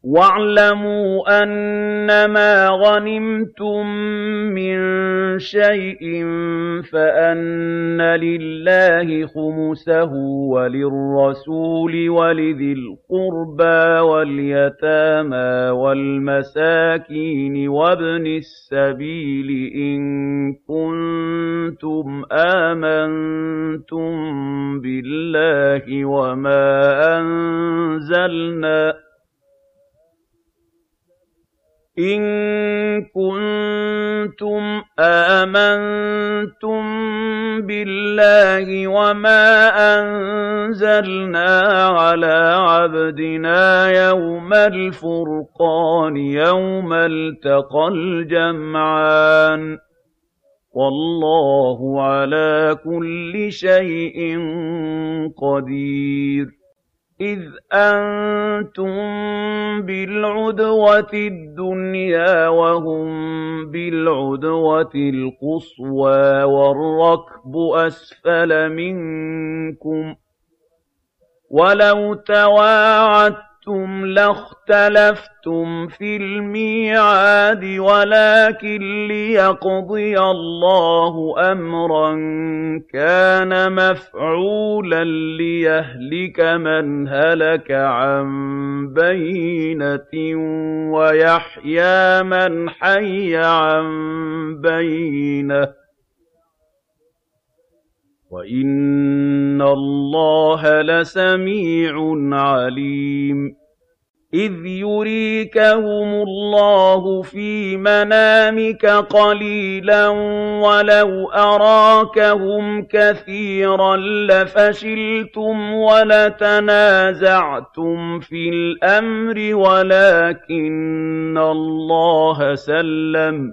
وَاعْلَمُوا أَنَّمَا غَنِمْتُم مِّن شَيْءٍ فَأَنَّ لِلَّهِ خُمُسَهُ وَلِلرَّسُولِ وَلِذِي الْقُرْبَىٰ وَالْيَتَامَىٰ وَالْمَسَاكِينِ وَابْنِ السَّبِيلِ إِن كُنتُمْ آمَنتُم بِاللَّهِ وَمَا أَنزَلْنَا عَلَىٰ عَبْدِنَا يَوْمَ الْفُرْقَانِ يَوْمَ الْتَقَى الْجَمْعَانِ ۗ وَاللَّهُ عَلَىٰ كُلِّ شَيْءٍ قَدِيرٌ إِذْ أَنتُم بِالْعُدْوَةِ الدُّنْيَا وَهُم بِالْعُدْوَةِ الْقُصْوَىٰ وَالرَّكْبُ أَسْفَلَ مِنكُمْ ۚ وَلَوْ تَوَاعَدتُّمْ لَاخْتَلَفْتُمْ فِي الْمِيعَادِ وَلَٰكِن لِّيَقْضِيَ اللَّهُ أَمْرًا كَانَ مَفْعُولًا لِّيَهْلِكَ مَنْ هَلَكَ عَن بَيِّنَةٍ وَيَحْيَىٰ مَنْ حَيَّ عَن بَيِّنَةٍ ۗ وَإِنَّ اللَّهَ لَسَمِيعٌ عَلِيمٌ إِذْ يُرِيكَهُمُ اللَّهُ فِي مَنَامِكَ قَلِيلًا وَلَوْ أَرَاكَهُمْ كَثِيرًا لَّفَشِلْتُمْ وَلَتَنَازَعْتُمْ فِي الْأَمْرِ وَلَٰكِنَّ اللَّهَ سَلَّمَ ۗ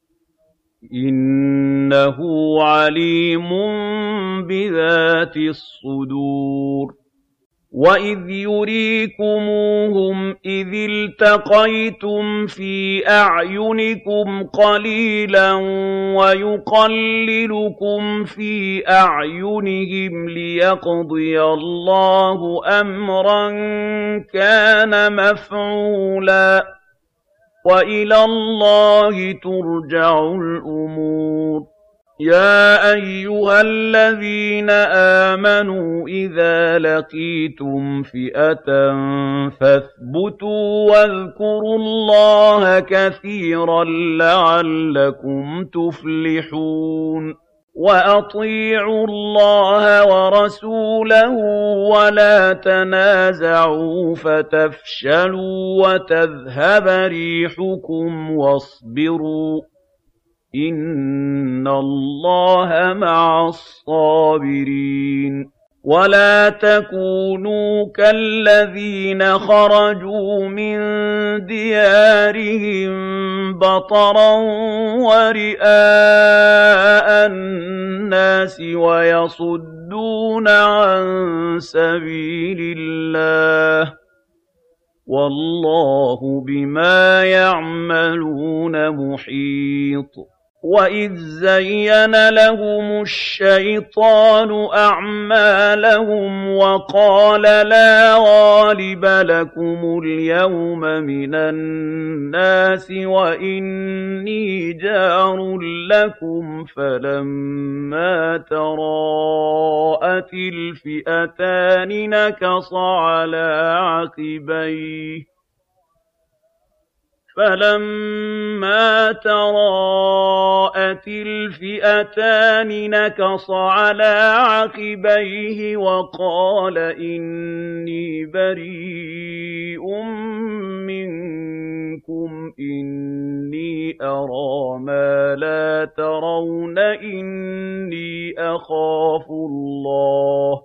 إِنَّهُ عَلِيمٌ بِذَاتِ الصُّدُورِ وَإِذْ يُرِيكُمُوهُمْ إِذِ الْتَقَيْتُمْ فِي أَعْيُنِكُمْ قَلِيلًا وَيُقَلِّلُكُمْ فِي أَعْيُنِهِمْ لِيَقْضِيَ اللَّهُ أَمْرًا كَانَ مَفْعُولًا ۗ وَإِلَى اللَّهِ تُرْجَعُ الْأُمُورُ يَا أَيُّهَا الَّذِينَ آمَنُوا إِذَا لَقِيتُمْ فِئَةً فَاثْبُتُوا وَاذْكُرُوا اللَّهَ كَثِيرًا لَّعَلَّكُمْ تُفْلِحُونَ وَأَطِيعُوا اللَّهَ وَرَسُولَهُ وَلَا تَنَازَعُوا فَتَفْشَلُوا وَتَذْهَبَ رِيحُكُمْ وَاصْبِرُوا ۚ إِنَّ اللَّهَ مَعَ الصَّابِرِينَ وَلَا تَكُونُوا كَالَّذِينَ خَرَجُوا مِن دِيَارِهِم بَطَرًا وَرِئَاءَ النَّاسِ وَيَصُدُّونَ عَن سَبِيلِ اللَّهِ ۗ وَاللَّهُ بِمَا يَعْمَلُونَ مُحِيطٌ وَإِذْ زَيَّنَ لَهُمُ الشَّيْطَانُ أَعْمَالَهُمْ وَقَالَ لَا غَالِبَ لَكُمُ الْيَوْمَ مِنَ النَّاسِ وَإِنِّي جَارٌ لَّكُمْ فَلَمَّا تَرَاءَتِ الْفِئَتَانِ نَكَصَ عَلَىٰ عَقِبَيْهِ وَقَالَ إِنِّي بَرِيءٌ مِّنكُمْ إِنِّي أَرَىٰ مَا لَا تَرَوْنَ إِنِّي أَخَافُ اللَّهَ ۚ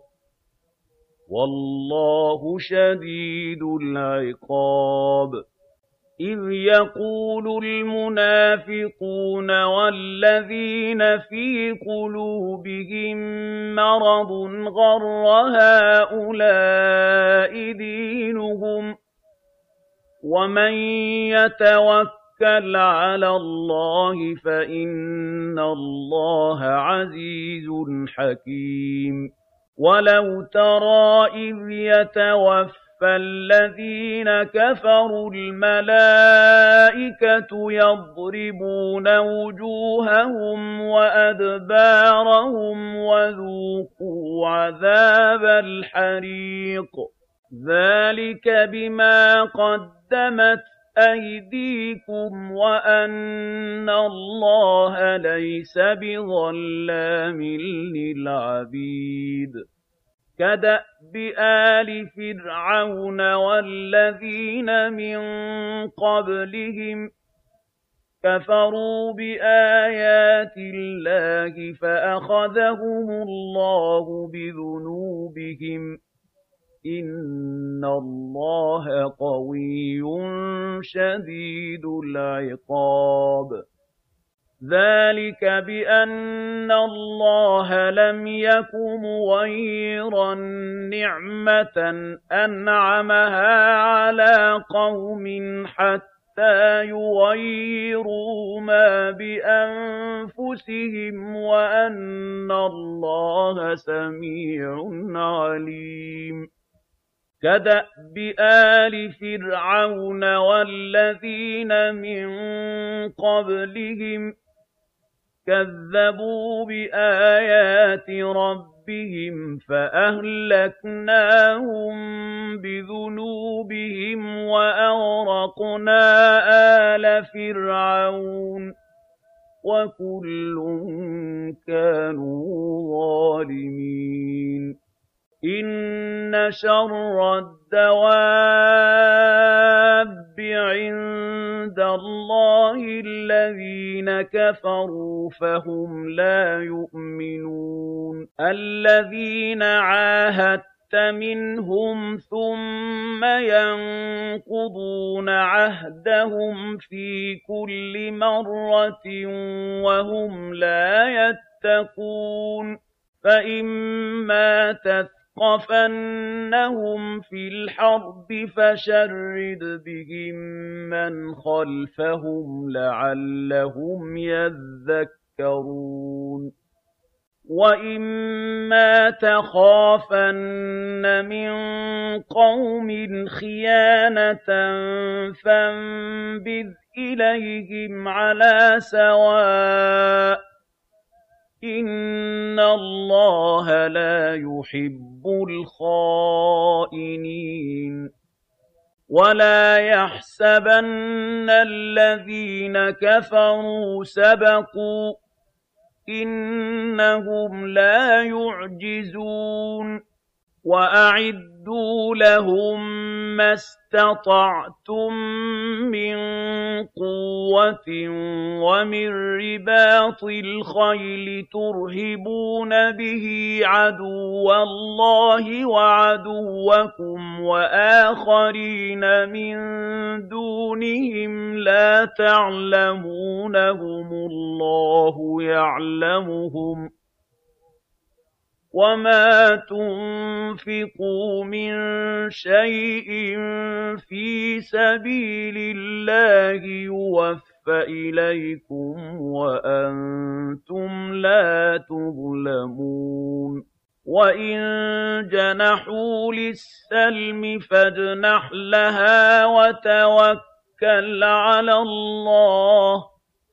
وَاللَّهُ شَدِيدُ الْعِقَابِ إِذْ يَقُولُ الْمُنَافِقُونَ وَالَّذِينَ فِي قُلُوبِهِم مَّرَضٌ غَرَّ هَٰؤُلَاءِ دِينُهُمْ ۗ وَمَن يَتَوَكَّلْ عَلَى اللَّهِ فَإِنَّ اللَّهَ عَزِيزٌ حَكِيمٌ وَلَوْ تَرَىٰ إِذْ يَتَوَفَّى فالذين كفروا الملائكة يضربون وجوههم وأدبارهم وذوقوا عذاب الحريق ذلك بما قدمت أيديكم وأن الله ليس بظلام للعبيد كدأب آل فرعون والذين من قبلهم كفروا بآيات الله فأخذهم الله بذنوبهم إِنَّ اللَّهَ قَوِيٌّ شَدِيدُ الْعِقَابِ ذَلِكَ بِأَنَّ اللَّهَ لَمْ يَكُ مُغَيِّرًا نِّعْمَةً أَنْعَمَهَا عَلَىٰ قَوْمٍ حَتَّىٰ يُغَيِّرُوا مَا بِأَنفُسِهِمْ وَأَنَّ اللَّهَ سَمِيعٌ عَلِيمٌ كدأب آل فرعون والذين من قبلهم كذبوا بآيات ربهم فأهلكناهم بذنوبهم وأغرقنا آل فرعون وكل كانوا ظالمين إِنَّ شَرَّ الدَّوَابِّ عِندَ اللَّهِ الَّذِينَ كَفَرُوا فَهُمْ لَا يُؤْمِنُونَ الَّذِينَ عَاهَدتَّ مِنْهُمْ ثُمَّ يَنقُضُونَ عَهْدَهُمْ فِي كُلِّ مَرَّةٍ وَهُمْ لَا يَتَّقُونَ فَإِمَّا تَثْقَفَنَّهُمْ فِي الْحَرْبِ فَشَرِّدْ بِهِم مَّنْ خَلْفَهُمْ لَعَلَّهُمْ يَذَّكَّرُونَ وَإِمَّا تَخَافَنَّ مِن قَوْمٍ خِيَانَةً فَانبِذْ إِلَيْهِمْ عَلَىٰ سَوَاءٍ ۚ إِنَّ اللَّهَ لَا يُحِبُّ الْخَائِنِينَ وَلَا يَحْسَبَنَّ الَّذِينَ كَفَرُوا سَبَقُوا إِنَّهُمْ لَا يُعْجِزُونَ وَأَعِدُّوا لَهُم مَّا اسْتَطَعْتُم مِّن قُوَّةٍ وَمِن رِّبَاطِ الْخَيْلِ تُرْهِبُونَ بِهِ عَدُوَّ اللَّهِ وَعَدُوَّكُمْ وَآخَرِينَ مِن دُونِهِمْ لَا تَعْلَمُونَهُمُ اللَّهُ يَعْلَمُهُمْ ۚ وَمَا تُنفِقُوا مِن شَيْءٍ فِي سَبِيلِ اللَّهِ يُوَفَّ إِلَيْكُمْ وَأَنتُمْ لَا تُظْلَمُونَ وَإِن جَنَحُوا لِلسَّلْمِ فَاجْنَحْ لَهَا وَتَوَكَّلْ عَلَى اللَّهِ ۚ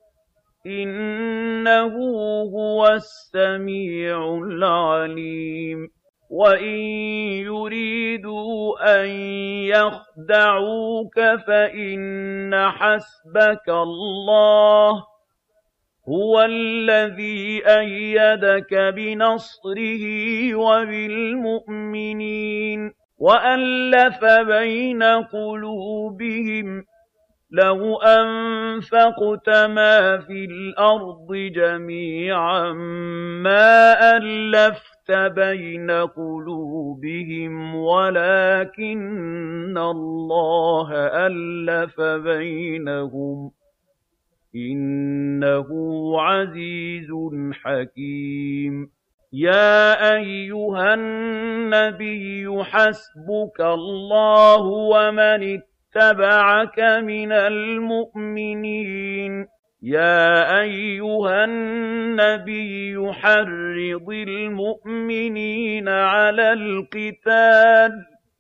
إِنَّهُ هُوَ السَّمِيعُ الْعَلِيمُ وَإِن يُرِيدُوا أَن يَخْدَعُوكَ فَإِنَّ حَسْبَكَ اللَّهُ ۚ هُوَ الَّذِي أَيَّدَكَ بِنَصْرِهِ وَبِالْمُؤْمِنِينَ وَأَلَّفَ بَيْنَ قُلُوبِهِمْ ۚ لَوْ أَنفَقْتَ مَا فِي الْأَرْضِ جَمِيعًا مَّا أَلَّفْتَ بَيْنَ قُلُوبِهِمْ وَلَٰكِنَّ اللَّهَ أَلَّفَ بَيْنَهُمْ ۚ إِنَّهُ عَزِيزٌ حَكِيمٌ يَا أَيُّهَا النَّبِيُّ حَسْبُكَ اللَّهُ وَمَنِ اتَّبَعَكَ مِنَ الْمُؤْمِنِينَ يَا أَيُّهَا النَّبِيُّ حَرِّضِ الْمُؤْمِنِينَ عَلَى الْقِتَالِ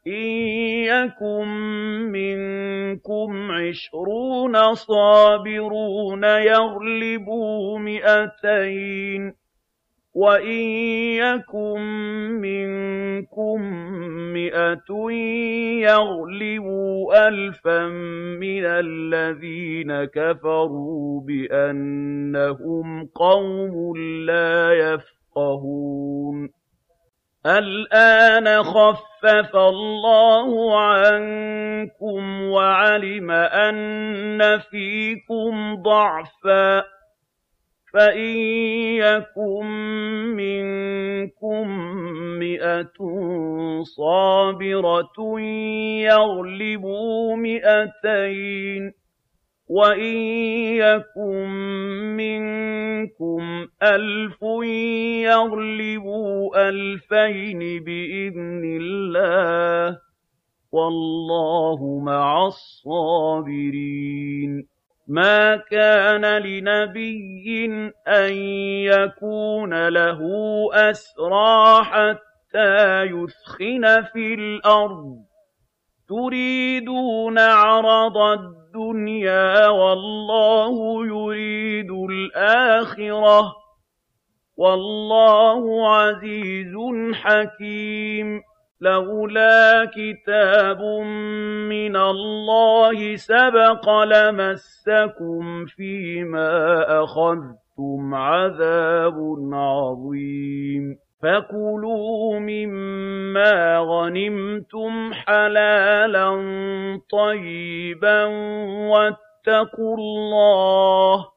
إِن يَكُن مِّنكُمْ 20 صَابِرُونَ يَغْلِبُوا 200 وَإِن يَكُن مِّنكُم 100 يَغْلِبُوا 1000 مِّنَ الَّذِينَ كَفَرُوا بِأَنَّهُمْ قَوْمٌ لَّا يَفْقَهُونَ الْآنَ خَفَّفَ اللَّهُ عَنكُمْ وَعَلِمَ أَنَّ فِيكُمْ ضَعْفًا فَإِن يَكُن مِّنكُم 100 صَابِرَةٌ يَغْلِبُوا 200 وَإِن يَكُن مِّنكُمْ 1000 يَغْلِبُوا 2000 بِإِذْنِ اللَّهِ ۗ وَاللَّهُ مَعَ الصَّابِرِينَ مَا كَانَ لِنَبِيٍّ أَن يَكُونَ لَهُ أَسْرَىٰ حَتَّىٰ يُثْخِنَ فِي الْأَرْضِ ۚ تُرِيدُونَ عَرَضَ الدُّنْيَا وَاللَّهُ يُرِيدُ الْآخِرَةَ ۗ وَاللَّهُ عَزِيزٌ حَكِيمٌ لَّوْلَا كِتَابٌ مِّنَ اللَّهِ سَبَقَ لَمَسَّكُمْ فِيمَا أَخَذْتُمْ عَذَابٌ عَظِيمٌ فَكُلُوا مِمَّا غَنِمْتُمْ حَلَالًا طَيِّبًا وَاتَّقُوا اللَّهَ ۚ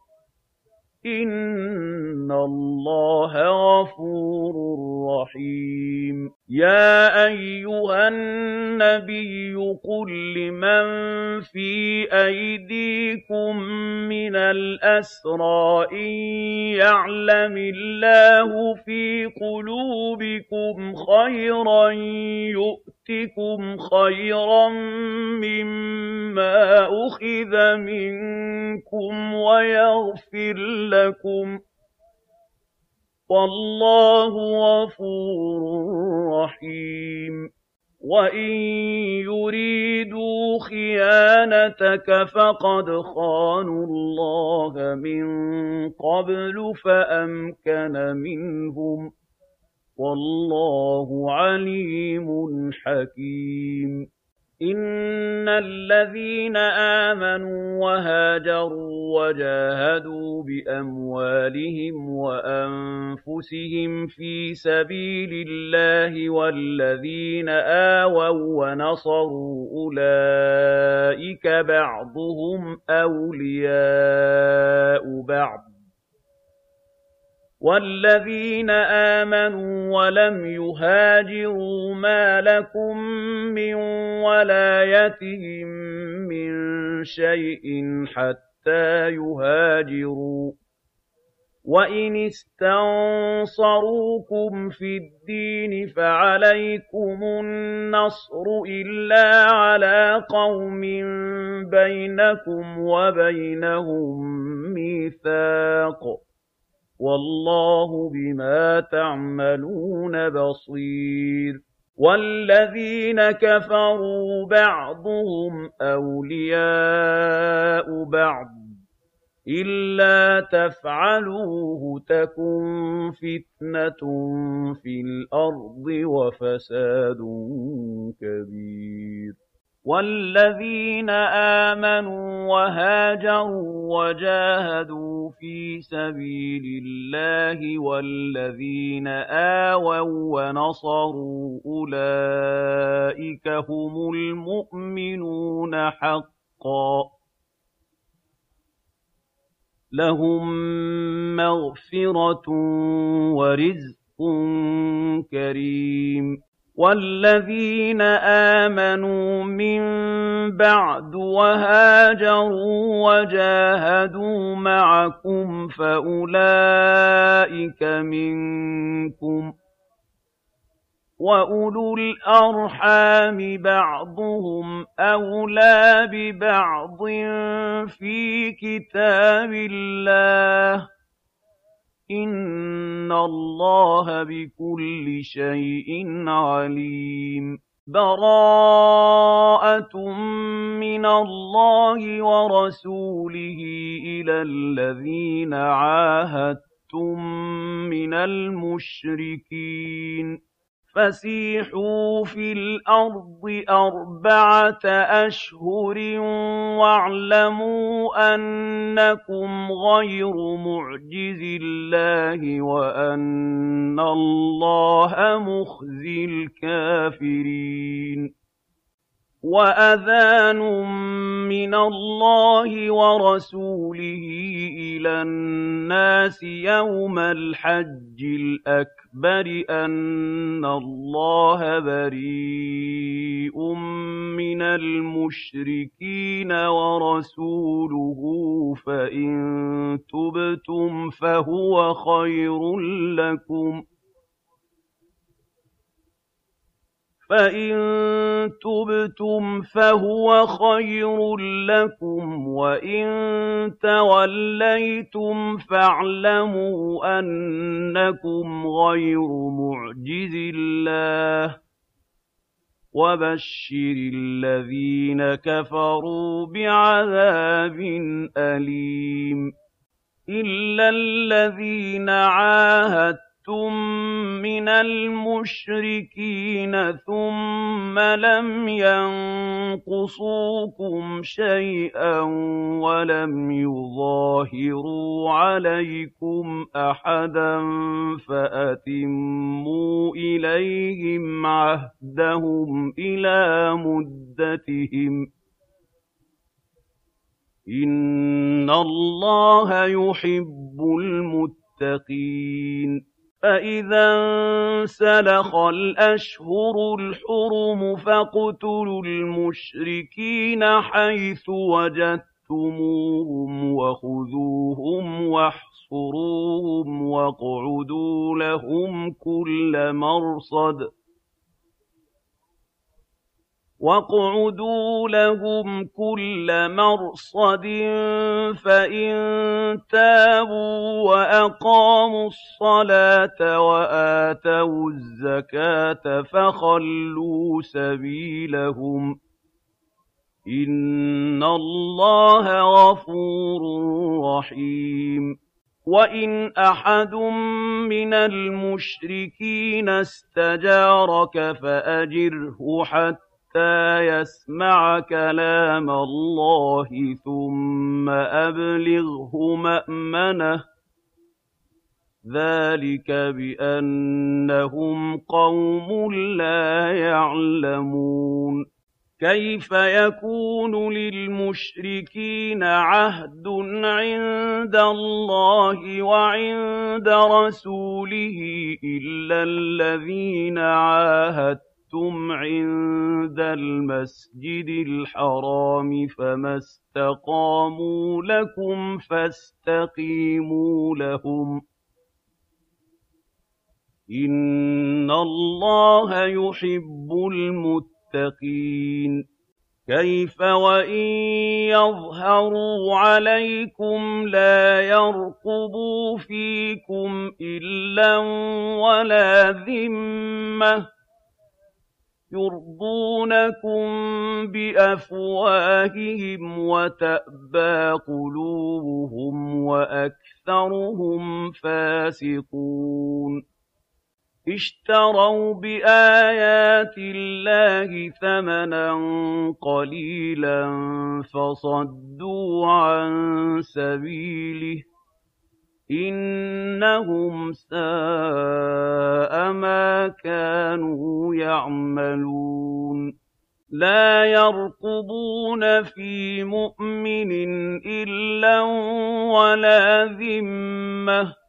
إِنَّ اللَّهَ غَفُورٌ رَّحِيمٌ يَا أَيُّهَا النَّبِيُّ قُل لِّمَن فِي أَيْدِيكُم مِّنَ الْأَسْرَىٰ إِن يَعْلَمِ اللَّهُ فِي قُلُوبِكُمْ خَيْرًا يُؤْتِكُمْ خَيْرًا مِّمَّا أُخِذَ مِنكُمْ وَيَغْفِرْ لَكُمْ ۗ وَاللَّهُ غَفُورٌ رَّحِيمٌ وَإِن يُرِيدُوا خِيَانَتَكَ فَقَدْ خَانُوا اللَّهَ مِن قَبْلُ فَأَمْكَنَ مِنْهُمْ ۗ وَاللَّهُ عَلِيمٌ حَكِيمٌ إِنَّ الَّذِينَ آمَنُوا وَهَاجَرُوا وَجَاهَدُوا بِأَمْوَالِهِمْ وَأَنفُسِهِمْ فِي سَبِيلِ اللَّهِ وَالَّذِينَ آوَوا وَّنَصَرُوا أُولَٰئِكَ بَعْضُهُمْ أَوْلِيَاءُ بَعْضٍ ۚ وَالَّذِينَ آمَنُوا وَلَمْ يُهَاجِرُوا مَا لَكُم مِّن وَلَايَتِهِم مِّن شَيْءٍ حَتَّىٰ يُهَاجِرُوا ۚ وَإِنِ اسْتَنصَرُوكُمْ فِي الدِّينِ فَعَلَيْكُمُ النَّصْرُ إِلَّا عَلَىٰ قَوْمٍ بَيْنَكُمْ وَبَيْنَهُم مِّيثَاقٌ ۗ وَاللَّهُ بِمَا تَعْمَلُونَ بَصِيرٌ وَالَّذِينَ كَفَرُوا بَعْضُهُمْ أَوْلِيَاءُ بَعْضٍ ۚ إِلَّا تَفْعَلُوهُ تَكُن فِتْنَةٌ فِي الْأَرْضِ وَفَسَادٌ كَبِيرٌ وَالَّذِينَ آمَنُوا وَهَاجَرُوا وَجَاهَدُوا فِي سَبِيلِ اللَّهِ وَالَّذِينَ آوَوا وَّنَصَرُوا أُولَٰئِكَ هُمُ الْمُؤْمِنُونَ حَقًّا ۚ لَّهُم مَّغْفِرَةٌ وَرِزْقٌ كَرِيمٌ وَالَّذِينَ آمَنُوا مِن بَعْدُ وَهَاجَرُوا وَجَاهَدُوا مَعَكُمْ فَأُولَٰئِكَ مِنكُمْ ۚ وَأُولُو الْأَرْحَامِ بَعْضُهُمْ أَوْلَىٰ بِبَعْضٍ فِي كِتَابِ اللَّهِ ۗ إِنَّ اللَّهَ بِكُلِّ شَيْءٍ عَلِيمٌ بَرَاءَةٌ مِّنَ اللَّهِ وَرَسُولِهِ إِلَى الَّذِينَ عَاهَدتُّم مِّنَ الْمُشْرِكِينَ فَسِيحُوا فِي الْأَرْضِ 4 أَشْهُرٍ وَاعْلَمُوا أَنَّكُمْ غَيْرُ مُعْجِزِي اللَّهِ وَأَنَّ اللَّهَ مُخْزِي الْكَافِرِينَ وَأَذَانٌ مِّنَ اللَّهِ وَرَسُولِهِ إِلَى النَّاسِ يَوْمَ الْحَجِّ الْأَكْبَرِ أَنَّ اللَّهَ بَرِيءٌ مِّنَ الْمُشْرِكِينَ وَرَسُولُهُ فَإِن تُبْتُمْ فَهُوَ خَيْرٌ لَّكُمْ وَإِن تَوَلَّيْتُمْ فَاعْلَمُوا أَنَّكُمْ غَيْرُ مُعْجِزِي اللَّهِ ۗ وَبَشِّرِ الَّذِينَ كَفَرُوا بِعَذَابٍ أَلِيمٍ إِلَّا الَّذِينَ عَاهَدتُّم مِّنَ الْمُشْرِكِينَ ثُمَّ لَمْ يَنقُصُوكُمْ شَيْئًا وَلَمْ يُظَاهِرُوا عَلَيْكُمْ أَحَدًا فَأَتِمُّوا إِلَيْهِمْ عَهْدَهُمْ إِلَىٰ مُدَّتِهِمْ ۚ إِنَّ اللَّهَ يُحِبُّ الْمُتَّقِينَ فَإِذَا انسَلَخَ الْأَشْهُرُ الْحُرُمُ فَاقْتُلُوا الْمُشْرِكِينَ حَيْثُ وَجَدتُّمُوهُمْ وَخُذُوهُمْ وَاحْصُرُوهُمْ وَاقْعُدُوا لَهُمْ كُلَّ مَرْصَدٍ فَإِن تَابُوا وَأَقَامُوا الصَّلَاةَ وَآتَوُا الزَّكَاةَ فَخَلُّوا سَبِيلَهُمْ ۚ إِنَّ اللَّهَ غَفُورٌ رَّحِيمٌ وَإِنْ أَحَدٌ مِّنَ الْمُشْرِكِينَ اسْتَجَارَكَ فَأَجِرْهُ حَتَّىٰ يَسْمَعَ كَلَامَ اللَّهِ ثُمَّ أَبْلِغْهُ مَأْمَنَهُ ۚ ذَٰلِكَ بِأَنَّهُمْ قَوْمٌ لَّا يَعْلَمُونَ كَيْفَ يَكُونُ لِلْمُشْرِكِينَ عَهْدٌ عِندَ اللَّهِ وَعِندَ رَسُولِهِ إِلَّا الَّذِينَ عَاهَدتُّمْ عِندَ الْمَسْجِدِ الْحَرَامِ فَمَا اسْتَقَامُوا لَكُمْ فَاسْتَقِيمُوا لَهُمْ ۚ إِنَّ اللَّهَ يُحِبُّ الْمُتَّقِينَ كَيْفَ وَإِن يَظْهَرُوا عَلَيْكُمْ لَا يَرْقُبُوا فِيكُمْ إِلًّا وَلَا ذِمَّةً يُرْضُونَكُم بِأَفْوَاهِهِمْ وَتَأْبَىٰ قُلُوبُهُمْ وَأَكْثَرُهُمْ فَاسِقُونَ اشْتَرَوْا بِآيَاتِ اللَّهِ ثَمَنًا قَلِيلًا فَصَدُّوا عَن سَبِيلِهِ ۚ إِنَّهُمْ سَاءَ مَا كَانُوا يَعْمَلُونَ لَا يَرْقُبُونَ فِي مُؤْمِنٍ إِلًّا وَلَا ذِمَّةً ۚ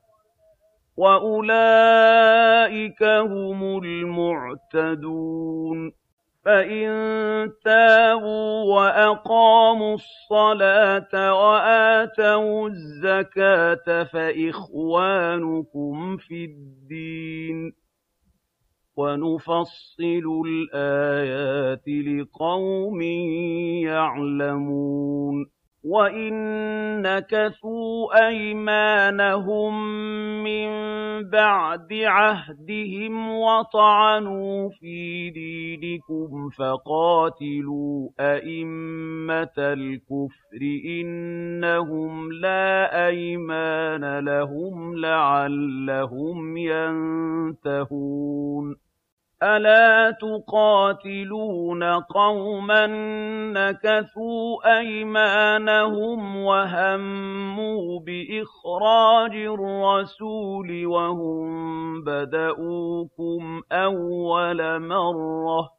وَأُولَٰئِكَ هُمُ الْمُعْتَدُونَ فَإِن تَابُوا وَأَقَامُوا الصَّلَاةَ وَآتَوُا الزَّكَاةَ فَإِخْوَانُكُمْ فِي الدِّينِ ۗ وَنُفَصِّلُ الْآيَاتِ لِقَوْمٍ يَعْلَمُونَ وَإِن نَّكَثُوا أَيْمَانَهُم مِّن بَعْدِ عَهْدِهِمْ وَطَعَنُوا فِي دِينِكُمْ فَقَاتِلُوا أَئِمَّةَ الْكُفْرِ إِنَّهُمْ لَا أَيْمَانَ لَهُمْ لَعَلَّهُمْ يَنتَهُونَ أَلَا تُقَاتِلُونَ قَوْمًا نَّكَثُوا أَيْمَانَهُمْ وَهَمُّوا بِإِخْرَاجِ الرَّسُولِ وَهُم بَدَءُوكُمْ أَوَّلَ مَرَّةٍ ۚ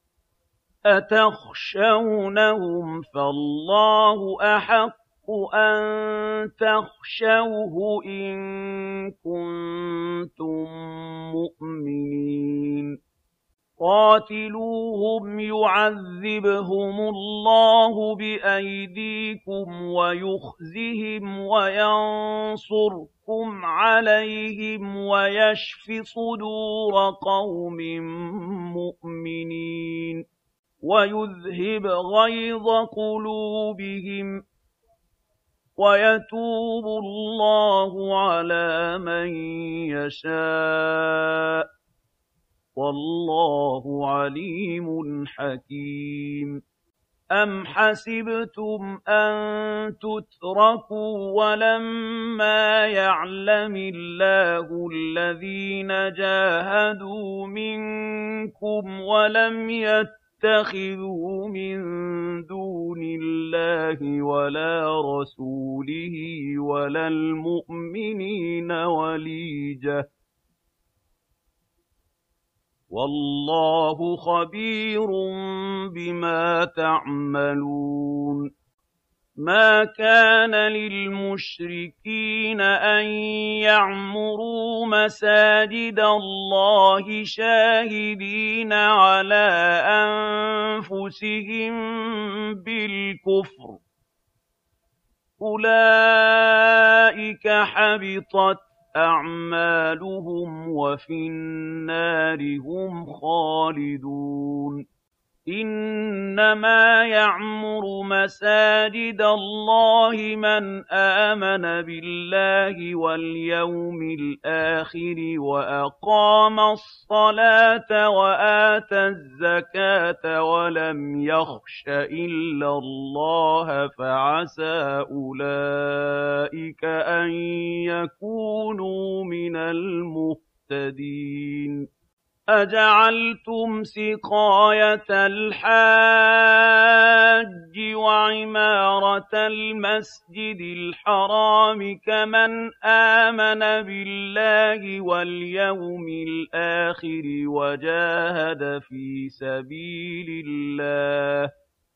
أَتَخْشَوْنَهُمْ فَاللَّهُ أَحَقُّ أَن تَخْشَوْهُ إِن كُنتُم مُّؤْمِنِينَ قَاتِلُوهُمْ يُعَذِّبْهُمُ اللَّهُ بِأَيْدِيكُمْ وَيُخْزِهِمْ وَيَنصُرْكُمْ عَلَيْهِمْ وَيَشْفِ صُدُورَ قَوْمٍ مُّؤْمِنِينَ وَيُذْهِبْ غَيْظَ قُلُوبِهِمْ وَيَتُوبُ اللَّهُ عَلَىٰ مَن يَشَاءُ ۗ وَاللَّهُ عَلِيمٌ حَكِيمٌ أَمْ حَسِبْتُمْ أَن تُتْرَكُوا وَلَمَّا يَعْلَمِ اللَّهُ الَّذِينَ جَاهَدُوا مِنكُمْ وَلَمْ يَتَّخِذُوا مِن دُونِ اللَّهِ وَلَا رَسُولِهِ وَلَا الْمُؤْمِنِينَ وَلِيجَةً ۚ وَاللَّهُ خَبِيرٌ بِمَا تَعْمَلُونَ مَا كَانَ لِلْمُشْرِكِينَ أَن يَعْمُرُوا مَسَاجِدَ اللَّهِ شَاهِدِينَ عَلَىٰ أَنفُسِهِم بِالْكُفْرِ ۚ أُولَٰئِكَ حَبِطَتْ أَعْمَالُهُمْ وَفِي النَّارِ هُمْ خَالِدُونَ إِنَّمَا يَعْمُرُ مَسَاجِدَ اللَّهِ مَنْ آمَنَ بِاللَّهِ وَالْيَوْمِ الْآخِرِ وَأَقَامَ الصَّلَاةَ وَآتَى الزَّكَاةَ وَلَمْ يَخْشَ إِلَّا اللَّهَ فَعَسَىٰ أُولَٰئِكَ أَن يَكُونُوا مِنَ الْمُهْتَدِينَ أَجَعَلْتُمْ سِقَايَةَ الْحَاجِّ وَعِمَارَةَ الْمَسْجِدِ الْحَرَامِ كَمَنْ آمَنَ بِاللَّهِ وَالْيَوْمِ الْآخِرِ وَجَاهَدَ فِي سَبِيلِ اللَّهِ ۚ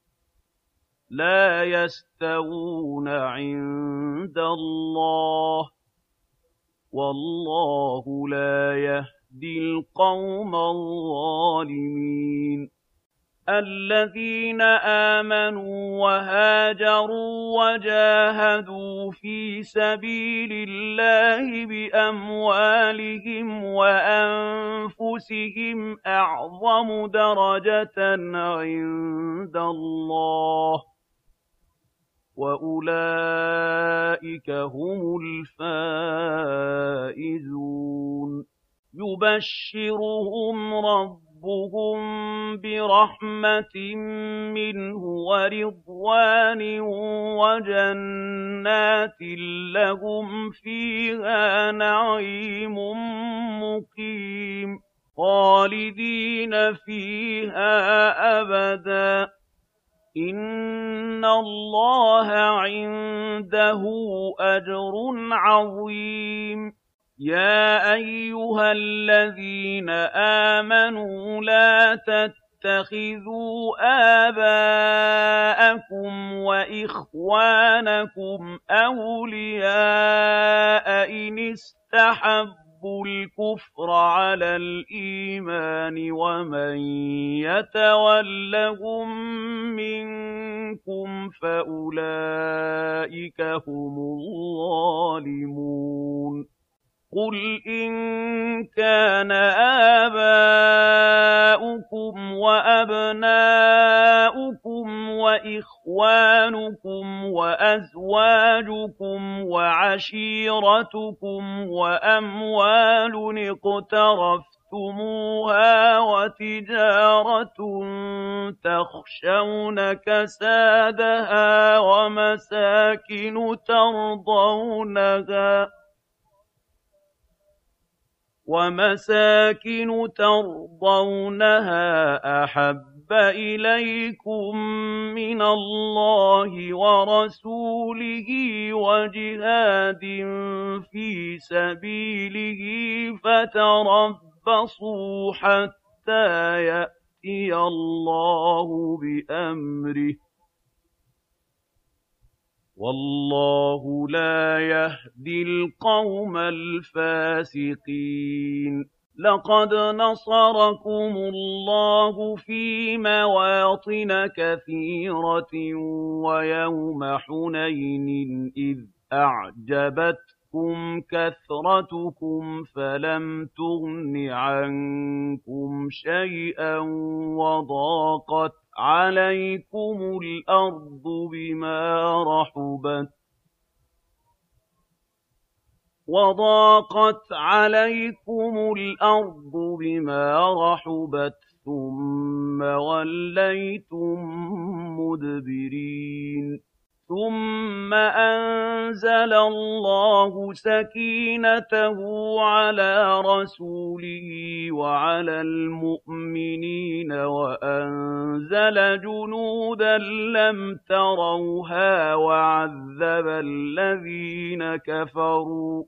لَا يَسْتَوُونَ عِندَ اللَّهِ ۗ وَاللَّهُ لَا يَهْدِي الْقَوْمَ الظَّالِمِينَ الَّذِينَ آمَنُوا وَهَاجَرُوا وَجَاهَدُوا فِي سَبِيلِ اللَّهِ بِأَمْوَالِهِمْ وَأَنفُسِهِمْ أَعْظَمُ دَرَجَةً عِندَ اللَّهِ ۗ وَأُولَٰئِكَ هُمُ الْفَائِزُونَ يُبَشِّرُهُمْ رَبُّهُم بِرَحْمَةٍ مِّنْهُ وَرِضْوَانٍ وَجَنَّاتٍ لَّهُمْ فِيهَا نَعِيمٌ مُّقِيمٌ خَالِدِينَ فِيهَا أَبَدًا ۚ إِنَّ اللَّهَ عِندَهُ أَجْرٌ عَظِيمٌ يَا أَيُّهَا الَّذِينَ آمَنُوا لَا تَتَّخِذُوا آبَاءَكُمْ وَإِخْوَانَكُمْ أَوْلِيَاءَ إِنِ اسْتَحَبُّوا الْكُفْرَ عَلَى الْإِيمَانِ ۚ وَمَن يَتَوَلَّهُم مِّنكُمْ فَأُولَٰئِكَ هُمُ الظَّالِمُونَ قُلْ إِن كَانَ آبَاؤُكُمْ وَأَبْنَاؤُكُمْ وَإِخْوَانُكُمْ وَأَزْوَاجُكُمْ وَعَشِيرَتُكُمْ وَأَمْوَالٌ اقْتَرَفْتُمُوهَا وَتِجَارَةٌ تَخْشَوْنَ كَسَادَهَا وَمَسَاكِنُ تَرْضَوْنَهَا أَحَبَّ إِلَيْكُم مِّنَ اللَّهِ وَرَسُولِهِ وَجِهَادٍ فِي سَبِيلِهِ فَتَرَبَّصُوا حَتَّىٰ يَأْتِيَ اللَّهُ بِأَمْرِهِ ۗ وَاللَّهُ لَا يَهْدِي الْقَوْمَ الْفَاسِقِينَ لَقَدْ نَصَرَكُمُ اللَّهُ فِي مَوَاطِنَ كَثِيرَةٍ وَيَوْمَ حُنَيْنٍ إِذْ أَعْجَبَتْكُمْ كَثْرَتُكُمْ فَلَمْ تُغْنِ عَنكُمْ شَيْئًا وَضَاقَتْ عَلَيْكُمُ الْأَرْضُ بِمَا رَحُبَتْ ثُمَّ وَلَّيْتُم مُّدْبِرِينَ ثُمَّ أَنزَلَ اللَّهُ سَكِينَتَهُ عَلَىٰ رَسُولِهِ وَعَلَى الْمُؤْمِنِينَ وَأَنزَلَ جُنُودًا لَّمْ تَرَوْهَا وَعَذَّبَ الَّذِينَ كَفَرُوا ۚ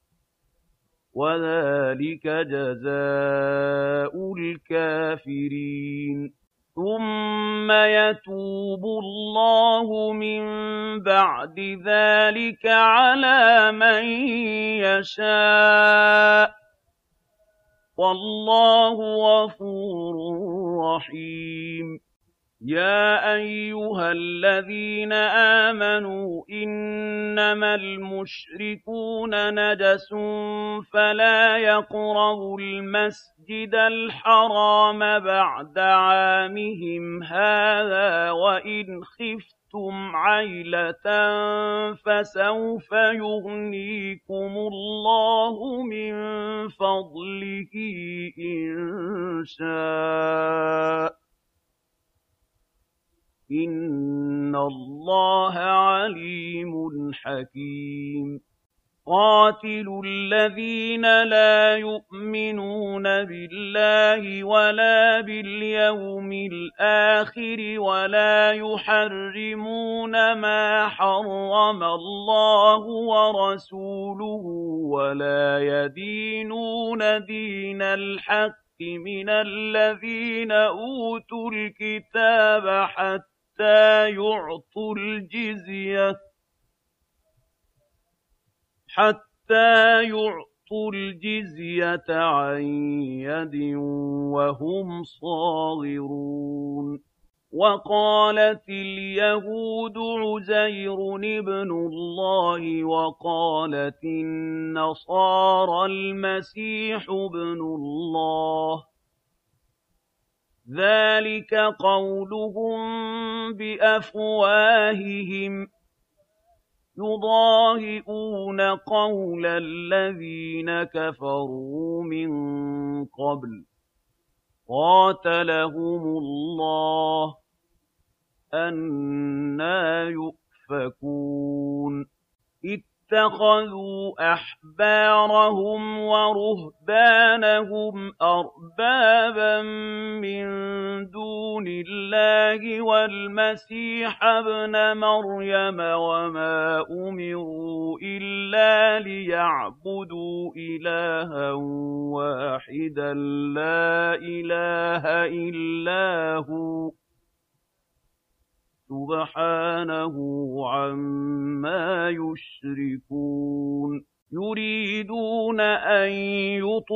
وَذَٰلِكَ جَزَاءُ الْكَافِرِينَ ثُمَّ يَتُوبُ اللَّهُ مِن بَعْدِ ذَٰلِكَ عَلَىٰ مَن يَشَاءُ ۗ وَاللَّهُ غَفُورٌ رَّحِيمٌ يَا أَيُّهَا الَّذِينَ آمَنُوا إِنَّمَا الْمُشْرِكُونَ نَجَسٌ فَلَا يَقْرَبُوا الْمَسْجِدَ الْحَرَامَ بَعْدَ عَامِهِمْ هَٰذَا ۚ وَإِنْ خِفْتُمْ عَيْلَةً فَسَوْفَ يُغْنِيكُمُ اللَّهُ مِن فَضْلِهِ إِن شَاءَ ۚ إِنَّ اللَّهَ عَلِيمٌ حَكِيمٌ قَاتِلُوا الَّذِينَ لَا يُؤْمِنُونَ بِاللَّهِ وَلَا بِالْيَوْمِ الْآخِرِ وَلَا يُحَرِّمُونَ مَا حَرَّمَ اللَّهُ وَرَسُولُهُ وَلَا يَدِينُونَ دِينَ الْحَقِّ مِنَ الَّذِينَ أُوتُوا الْكِتَابَ حَتَّىٰ يُعْطُوا الْجِزْيَةَ عَن يَدٍ وَهُمْ صَاغِرُونَ وَقَالَتِ الْيَهُودُ عُزَيْرٌ ابْنُ اللَّهِ وَقَالَتِ النَّصَارَى الْمَسِيحُ ابْنُ اللَّهِ ۖ ذَٰلِكَ قَوْلُهُم بِأَفْوَاهِهِمْ ۖ يُضَاهِئُونَ قَوْلَ الَّذِينَ كَفَرُوا مِن قَبْلُ ۚ قَاتَلَهُمُ اللَّهُ ۖ أَنَّىٰ يُؤْفَكُونَ اتَّخَذُوا أَحْبَارَهُمْ وَرُهْبَانَهُمْ أَرْبَابًا مِّن دُونِ اللَّهِ وَالْمَسِيحَ ابْنَ مَرْيَمَ وَمَا أُمِرُوا إِلَّا لِيَعْبُدُوا إِلَٰهًا وَاحِدًا لَّا إِلَٰهَ إِلَّا هُوَ سُبْحَانَهُ عَمَّا يُشْرِكُونَ يُرِيدُونَ أَن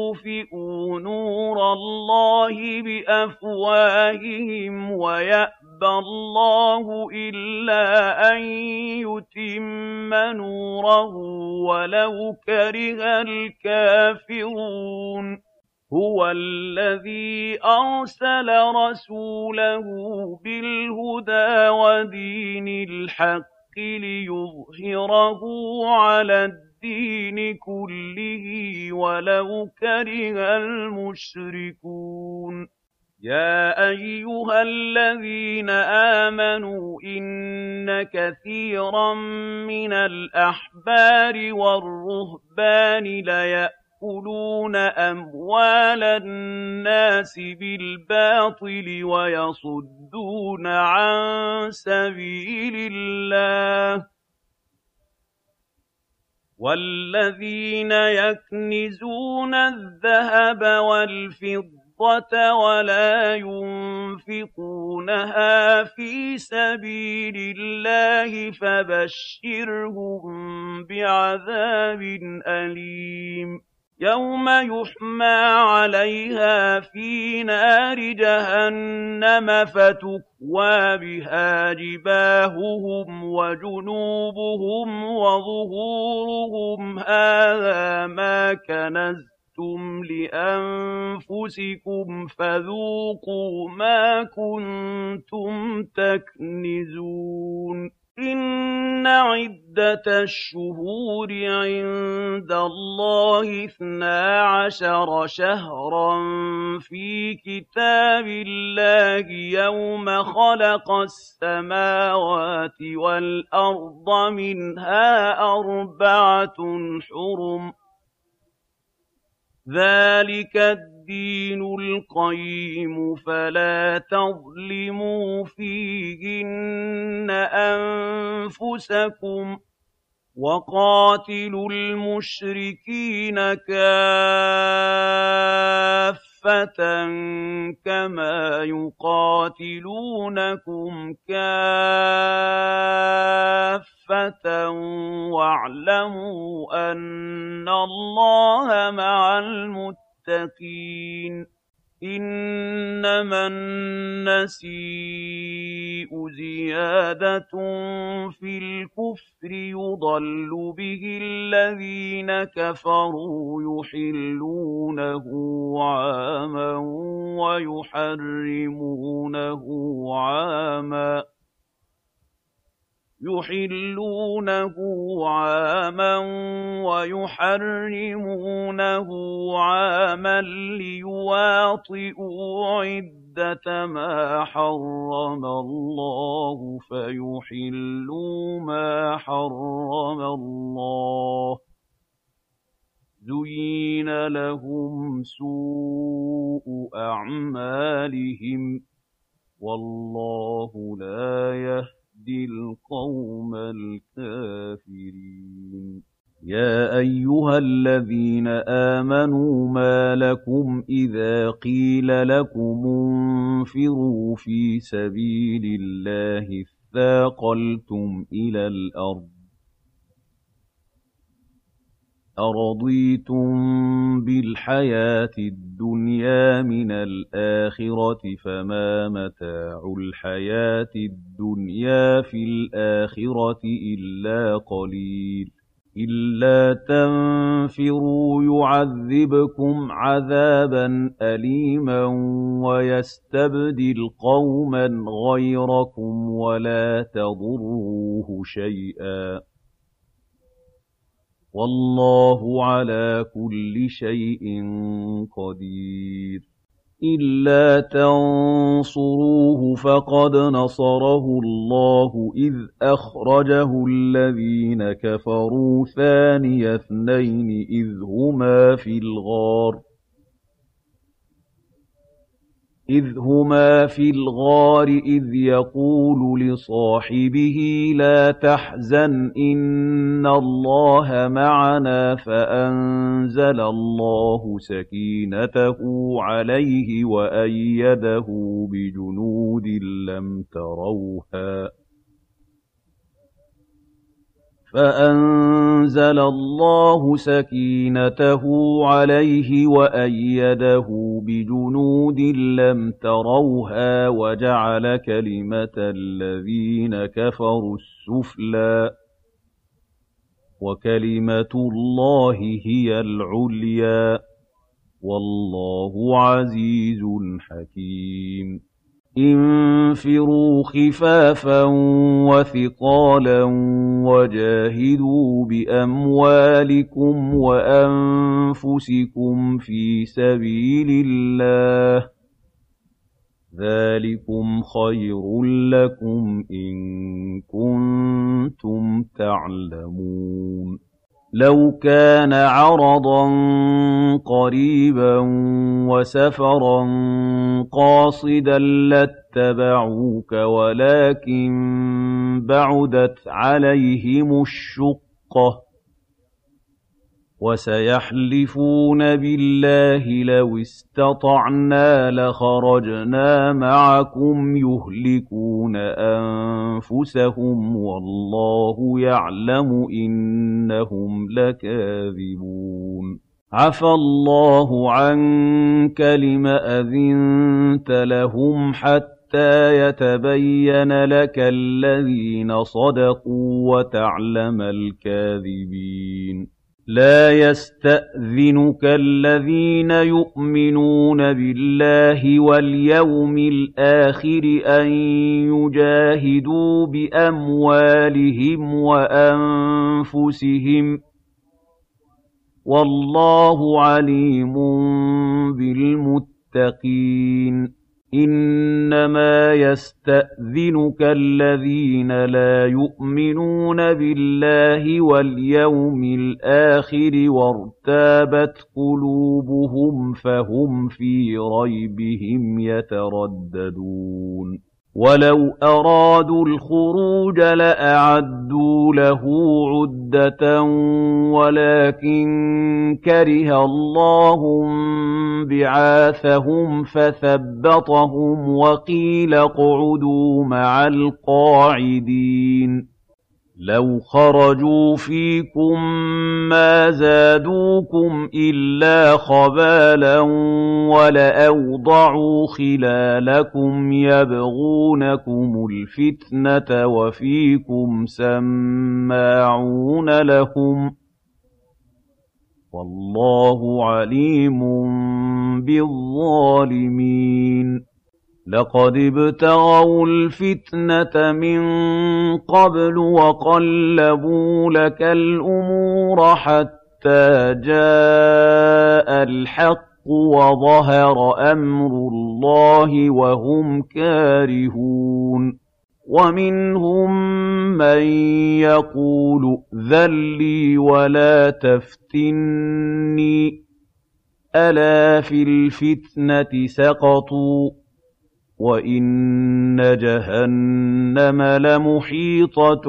يُطْفِئُوا نُورَ اللَّهِ بِأَفْوَاهِهِمْ وَيَأْبَى يَأْبَى اللَّهُ إِلَّا أَن يُتِمَّ نُورَهُ وَلَوْ كَرِهَ الْكَافِرُونَ هُوَ الَّذِي أَرْسَلَ رَسُولَهُ بِالْهُدَىٰ وَدِينِ الْحَقِّ لِيُظْهِرَهُ عَلَى الدِّينِ كُلِّهِ وَلَوْ كَرِهَ الْمُشْرِكُونَ يَا أَيُّهَا الَّذِينَ آمَنُوا إِنَّ كَثِيرًا مِّنَ الْأَحْبَارِ وَالرُّهْبَانِ لَيَأْكُلُونَ أَمْوَالَ النَّاسِ بِالْبَاطِلِ وَيَصُدُّونَ عَن سَبِيلِ اللَّهِ ۗ وَالَّذِينَ يَكْنِزُونَ الذَّهَبَ وَالْفِضَّةَ وَلَا يُنفِقُونَهَا فِي سَبِيلِ اللَّهِ فَبَشِّرْهُم بِعَذَابٍ أَلِيمٍ يَوْمَ يُحْمَىٰ عَلَيْهَا فِي نَارِ جَهَنَّمَ فَتُكْوَىٰ بِهَا جِبَاهُهُمْ وَجُنُوبُهُمْ وَظُهُورُهُمْ هَٰذَا مَا كَنَزْتُمْ لِأَنفُسِكُمْ فَذُوقُوا مَا كُنتُمْ تَكْنِزُونَ إِنَّ عِدَّةَ الشُّهُورِ عِندَ اللَّهِ 12 شَهْرًا فِي كِتَابِ اللَّهِ يَوْمَ خَلَقَ السَّمَاوَاتِ وَالْأَرْضَ مِنْهَا 4 حُرُمٌ ۚ ذَٰلِكَ الدِّينُ الْقَيِّمُ فَلَا تَظْلِمُوا فِيهِنَّ أَنفُسَكُمْ ۚ وَقَاتِلُوا الْمُشْرِكِينَ كَافَّةً كَمَا يُقَاتِلُونَكُمْ كَافَّةً وَاعْلَمُوا أَنَّ اللَّهَ مَعَ الْمُتَّقِينَ إِنَّمَا النَّسِيءُ زِيَادَةٌ فِي الْكُفْرِ يُضَلُّ بِهِ الَّذِينَ كَفَرُوا يُحِلُّونَهُ عَامًا وَيُحَرِّمُونَهُ عَامًا لِّيُوَاطِئُوا عِدَّةَ مَا حَرَّمَ اللَّهُ فَيُحِلُّوا مَا حَرَّمَ اللَّهُ ۚ زُيِّنَ لَهُمْ سُوءُ أَعْمَالِهِمْ ۗ وَاللَّهُ لَا يَهْدِي الْقَوْمَ الْكَافِرِينَ يَا أَيُّهَا الَّذِينَ آمَنُوا مَا لَكُمْ إِذَا قِيلَ لَكُمُ انفِرُوا فِي سَبِيلِ اللَّهِ اثَّاقَلْتُمْ إِلَى الْأَرْضِ أَرَضِيتُم بِالْحَيَاةِ الدُّنْيَا مِنَ الْآخِرَةِ فَمَا مَتَاعُ الْحَيَاةِ الدُّنْيَا فِي الْآخِرَةِ إِلَّا قَلِيلٌ إِلَّا تَنفِرُوا يُعَذِّبْكُمْ عَذَابًا أَلِيمًا وَيَسْتَبْدِلْ قَوْمًا غَيْرَكُمْ وَلَا تَضُرُّوهُ شَيْئًا ۗ وَاللَّهُ عَلَىٰ كُلِّ شَيْءٍ قَدِيرٌ إِلَّا تَنصُرُوهُ فَقَدْ نَصَرَهُ اللَّهُ إِذْ أَخْرَجَهُ الَّذِينَ كَفَرُوا ثَانِيَ اثْنَيْنِ إِذْ هُمَا فِي الْغَارِ إِذْ يَقُولُ لِصَاحِبِهِ لَا تَحْزَنْ إِنَّ اللَّهَ مَعَنَا فَأَنزَلَ اللَّهُ سَكِينَتَهُ عَلَيْهِ وَأَيَّدَهُ بِجُنُودٍ لَّمْ تَرَوْهَا فَأَنزَلَ أَنزَلَ اللَّهُ سَكِينَتَهُ عَلَيْهِ وَأَيَّدَهُ بِجُنُودٍ لَّمْ تَرَوْهَا وَجَعَلَ كَلِمَةَ الَّذِينَ كَفَرُوا السُّفْلَىٰ وَكَلِمَةُ اللَّهِ هِيَ الْعُلْيَا وَاللَّهُ عَزِيزٌ حَكِيمٌ انفِرُوا خِفَافًا وَثِقَالًا وَجَاهِدُوا بِأَمْوَالِكُمْ وَأَنفُسِكُمْ فِي سَبِيلِ اللَّهِ ۚ ذَٰلِكُمْ خَيْرٌ لَّكُمْ إِن كُنتُمْ تَعْلَمُونَ لَوْ كَانَ عَرَضًا قَرِيبًا وَسَفَرًا قَاصِدًا لَّاتَّبَعُوكَ وَلَٰكِن بَعُدَتْ عَلَيْهِمُ الشُّقَّةُ وَسَيَحْلِفُونَ بِاللَّهِ لَوِ اسْتَطَعْنَا لَخَرَجْنَا مَعَكُمْ يُهْلِكُونَ أَنفُسَهُمْ وَاللَّهُ يَعْلَمُ إِنَّهُمْ لَكَاذِبُونَ عَفَا اللَّهُ عَنكَ لِمَ أَذِنتَ لَهُمْ حَتَّىٰ يَتَبَيَّنَ لَكَ الَّذِينَ صَدَقُوا وَتَعْلَمَ الْكَاذِبِينَ لَا يَسْتَأْذِنُكَ الَّذِينَ يُؤْمِنُونَ بِاللَّهِ وَالْيَوْمِ الْآخِرِ أَن يُجَاهِدُوا بِأَمْوَالِهِمْ وَأَنفُسِهِمْ ۗ وَاللَّهُ عَلِيمٌ بِالْمُتَّقِينَ إِنَّمَا يَسْتَأْذِنُكَ الَّذِينَ لَا يُؤْمِنُونَ بِاللَّهِ وَالْيَوْمِ الْآخِرِ وَارْتَابَتْ قُلُوبُهُمْ فَهُمْ فِي رَيْبِهِمْ يَتَرَدَّدُونَ وَلَوْ أَرَادُوا الْخُرُوجَ لَأَعَدُّوا لَهُ عُدَّةً وَلَٰكِن كَرِهَ اللَّهُ انبِعَاثَهُمْ فَثَبَّطَهُمْ وَقِيلَ اقْعُدُوا مَعَ الْقَاعِدِينَ لَوْ خَرَجُوا فِيكُم مَّا زَادُوكُمْ إِلَّا خَبَالًا وَلَأَوْضَعُوا خِلَالَكُمْ يَبْغُونَكُمُ الْفِتْنَةَ وَفِيكُمْ سَمَّاعُونَ لَهُمْ ۗ وَاللَّهُ عَلِيمٌ بِالظَّالِمِينَ لَقَدِ ابْتَغَوُا الْفِتْنَةَ مِن قَبْلُ وَقَلَّبُوا لَكَ الْأُمُورَ حَتَّىٰ جَاءَ الْحَقُّ وَظَهَرَ أَمْرُ اللَّهِ وَهُمْ كَارِهُونَ وَمِنْهُم مَّن يَقُولُ ائْذَن لِّي وَلَا تَفْتِنِّي ۚ أَلَا فِي الْفِتْنَةِ سَقَطُوا وَإِنَّ جَهَنَّمَ لَمُحِيطَةٌ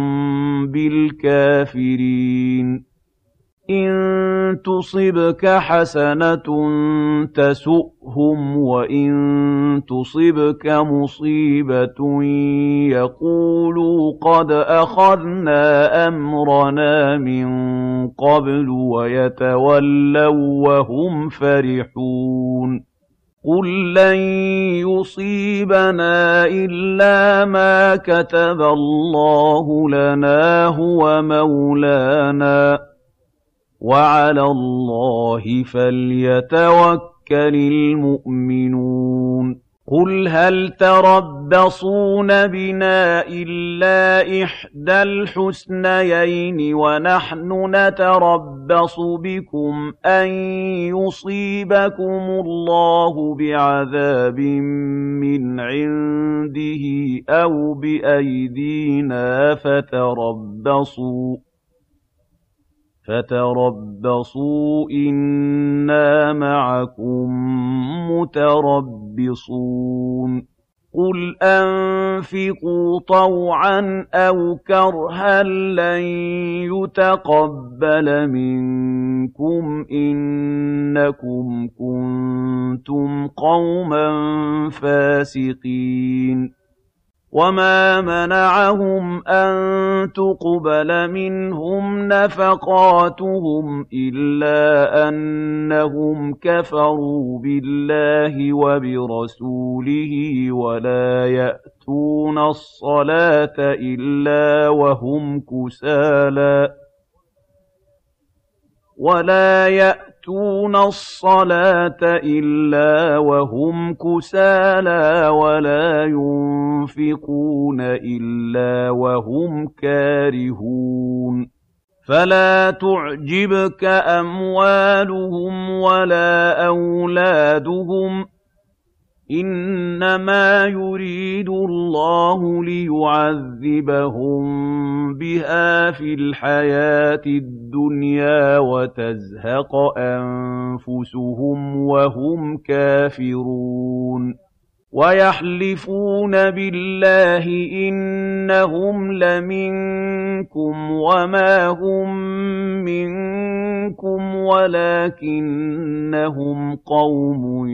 بِالْكَافِرِينَ إِن تُصِبْكَ حَسَنَةٌ تَسُؤْهُمْ وَإِن تُصِبْكَ مُصِيبَةٌ يَقُولُوا قَدْ أَخَذْنَا أَمْرَنَا مِن قَبْلُ وَيَتَوَلَّوا وَّهُمْ فَرِحُونَ قُل لَّن يُصِيبَنَا إِلَّا مَا كَتَبَ اللَّهُ لَنَا هُوَ مَوْلَانَا ۚ وَعَلَى اللَّهِ فَلْيَتَوَكَّلِ الْمُؤْمِنُونَ قُلْ هَلْ تَرَبَّصُونَ بِنَا إِلَّا إِحْدَى الْحُسْنَيَيْنِ وَنَحْنُ نَتَرَبَّصُ بِكُمْ أَن يُصِيبَكُمُ اللَّهُ بِعَذَابٍ مِّنْ عِندِهِ أَوْ بِأَيْدِينَا فَتَرَبَّصُوا إِنَّا مَعَكُم مُّتَرَبِّصُونَ قُلْ أَنفِقُوا طَوْعًا أَوْ كَرْهًا لَّن يُتَقَبَّلَ مِنكُمْ إِنَّكُمْ كُنتُمْ قَوْمًا فَاسِقِينَ وَمَا مَنَعَهُمْ أَن تُقْبَلَ مِنْهُمْ نَفَقَاتُهُمْ إِلَّا أَنَّهُمْ كَفَرُوا بِاللَّهِ وَبِرَسُولِهِ وَلَا يَأْتُونَ الصَّلَاةَ إِلَّا وَهُمْ كُسَالَىٰ وَلَا يُنفِقُونَ إِلَّا وَهُمْ كَارِهُونَ فَلَا تُعْجِبْكَ أَمْوَالُهُمْ وَلَا أَوْلَادُهُمْ ۚ إِنَّمَا يُرِيدُ اللَّهُ لِيُعَذِّبَهُم بِهَا فِي الْحَيَاةِ الدُّنْيَا وَتَزْهَقَ أَنفُسُهُمْ وَهُمْ كَافِرُونَ وَيَحْلِفُونَ بِاللَّهِ إِنَّهُمْ لَمِنكُمْ وَمَا هُم مِّنكُمْ وَلَٰكِنَّهُمْ قَوْمٌ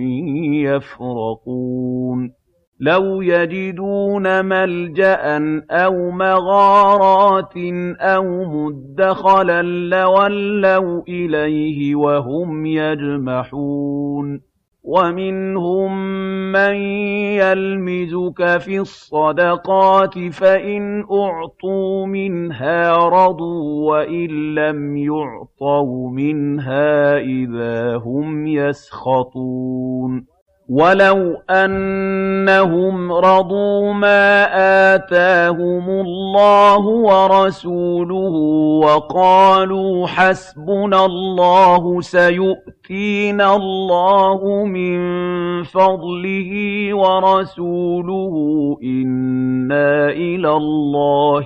يَفْرَقُونَ لَوْ يَجِدُونَ مَلْجَأً أَوْ مَغَارَاتٍ أَوْ مُدَّخَلًا لَّوَلَّوْا إِلَيْهِ وَهُمْ يَجْمَحُونَ وَمِنْهُم مَّن يَلْمِزُكَ فِي الصَّدَقَاتِ فَإِنْ أُعْطُوا مِنْهَا رَضُوا وَإِن لَّمْ يُعْطَوْا مِنْهَا إِذَا هُمْ يَسْخَطُونَ وَلَوْ أَنَّهُمْ رَضُوا مَا آتَاهُمُ اللَّهُ وَرَسُولُهُ وَقَالُوا حَسْبُنَا اللَّهُ سَيُؤْتِينَا اللَّهُ مِن فَضْلِهِ وَرَسُولُهُ إِنَّا إِلَى اللَّهِ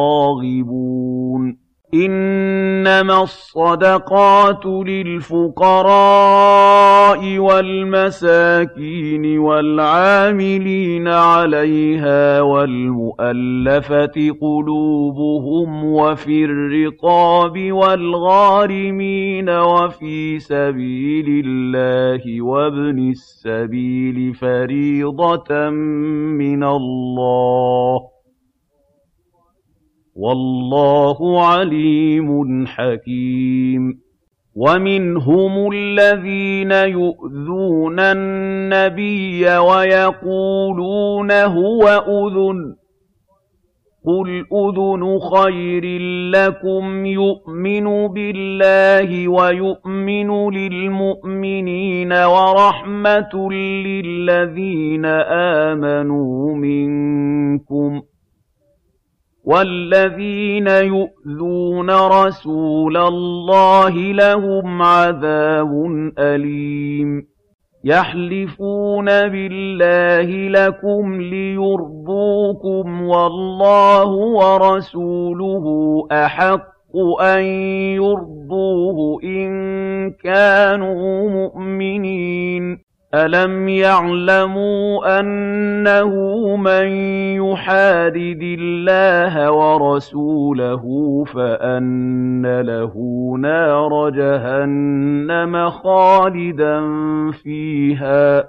راغِبُونَ إِنَّمَا الصَّدَقَاتُ لِلْفُقَرَاءِ وَالْمَسَاكِينِ وَالْعَامِلِينَ عَلَيْهَا وَالْمُؤَلَّفَةِ قُلُوبُهُمْ وَفِي الرِّقَابِ وَالْغَارِمِينَ وَفِي سَبِيلِ اللَّهِ وَابْنِ السَّبِيلِ فَرِيضَةً مِّنَ اللَّهِ ۗ وَاللَّهُ عَلِيمٌ حَكِيمٌ وَمِنْهُمُ الَّذِينَ يُؤْذُونَ النَّبِيَّ وَيَقُولُونَ هُوَ أُذُنٌ ۚ قُلْ أُذُنُ خَيْرٍ لَّكُمْ يُؤْمِنُ بِاللَّهِ وَيُؤْمِنُ لِلْمُؤْمِنِينَ وَرَحْمَةٌ لِّلَّذِينَ آمَنُوا مِنكُمْ ۚ وَالَّذِينَ يُؤْذُونَ رَسُولَ اللَّهِ لَهُمْ عَذَابٌ أَلِيمٌ يَحْلِفُونَ بِاللَّهِ لَكُمْ لِيُرْضُوكُمْ وَاللَّهُ وَرَسُولُهُ أَحَقُّ أَن يُرْضُوهُ إِن كَانُوا مُؤْمِنِينَ أَلَمْ يَعْلَمُوا أَنَّهُ مَن يُحَادِدِ اللَّهَ وَرَسُولَهُ فَأَنَّ لَهُ نَارَ جَهَنَّمَ خَالِدًا فِيهَا ۚ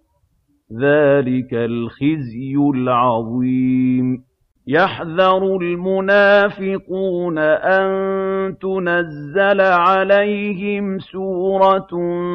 ذَٰلِكَ الْخِزْيُ الْعَظِيمُ يَحْذَرُ الْمُنَافِقُونَ أَن تُنَزَّلَ عَلَيْهِمْ سُورَةٌ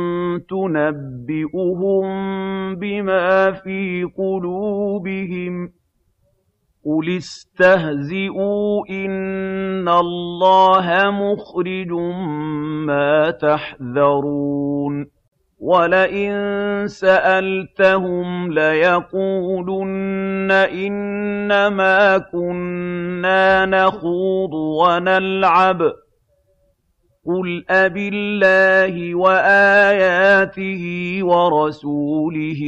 تُنَبِّئُهُم بِمَا فِي قُلُوبِهِمْ ۚ قُلِ اسْتَهْزِئُوا إِنَّ اللَّهَ مُخْرِجٌ مَّا تَحْذَرُونَ وَلَئِن سَأَلْتَهُمْ لَيَقُولُنَّ إِنَّمَا كُنَّا نَخُوضُ وَنَلْعَبُ ۚ قُلْ أَبِاللَّهِ وَآيَاتِهِ وَرَسُولِهِ